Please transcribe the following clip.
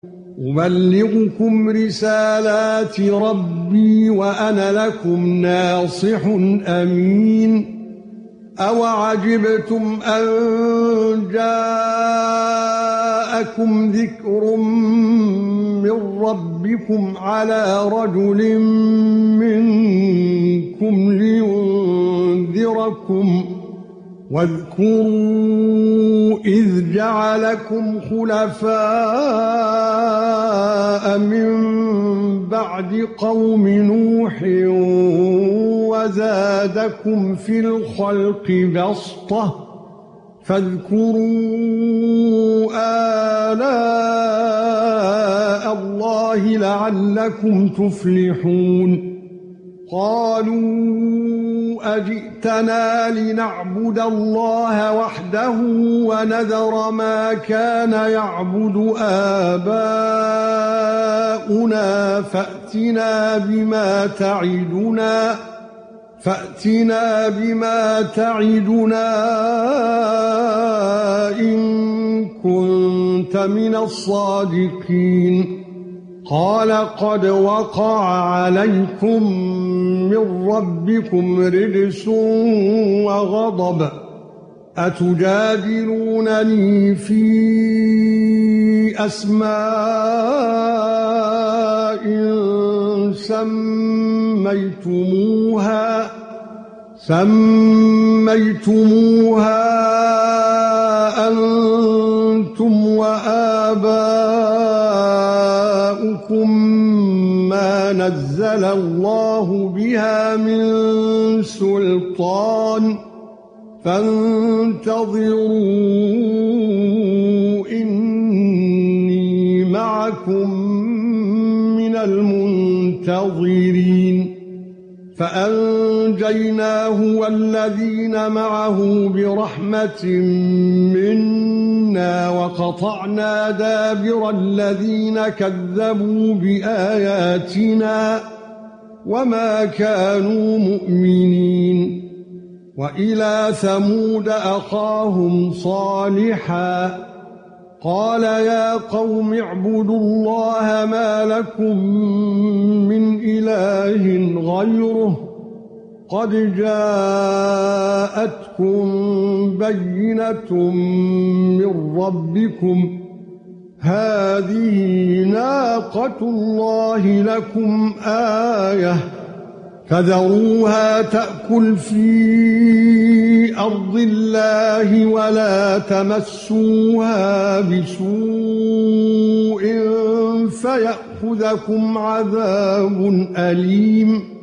أبلغكم رسالات ربي وأنا لكم ناصح أمين. أوعجبتم أن جاءكم ذكر من ربكم على رجل منكم لينذركم واذكروا إذ جعلكم خلفاء من بعد قوم نوح وزادكم في الخلق بسطة فاذكروا آلاء الله لعلكم تفلحون. قالوا أجئتنا لنعبد الله وحده ونذر ما كان يعبد آباؤنا فأتنا بما تعدنا إن كنت من الصادقين. قال قد وقع عليكم من ربكم رجس وغضب أتجادلونني في أسماء سميتموها أنتم وآباؤكم ما نزل الله بها من سلطان فانتظروا إني معكم من المنتظرين. فأنجيناه والذين معه برحمة منا وقطعنا دابر الذين كذبوا بآياتنا وما كانوا مؤمنين. وإلى ثمود أخاهم صالحا قال يا قوم اعبدوا الله ما لكم من إله غيره قد جاءتكم بينة من ربكم هذه ناقة الله لكم آية فذروها تأكل في أرض الله ولا تمسوها بسوء فيأخذكم عذاب أليم.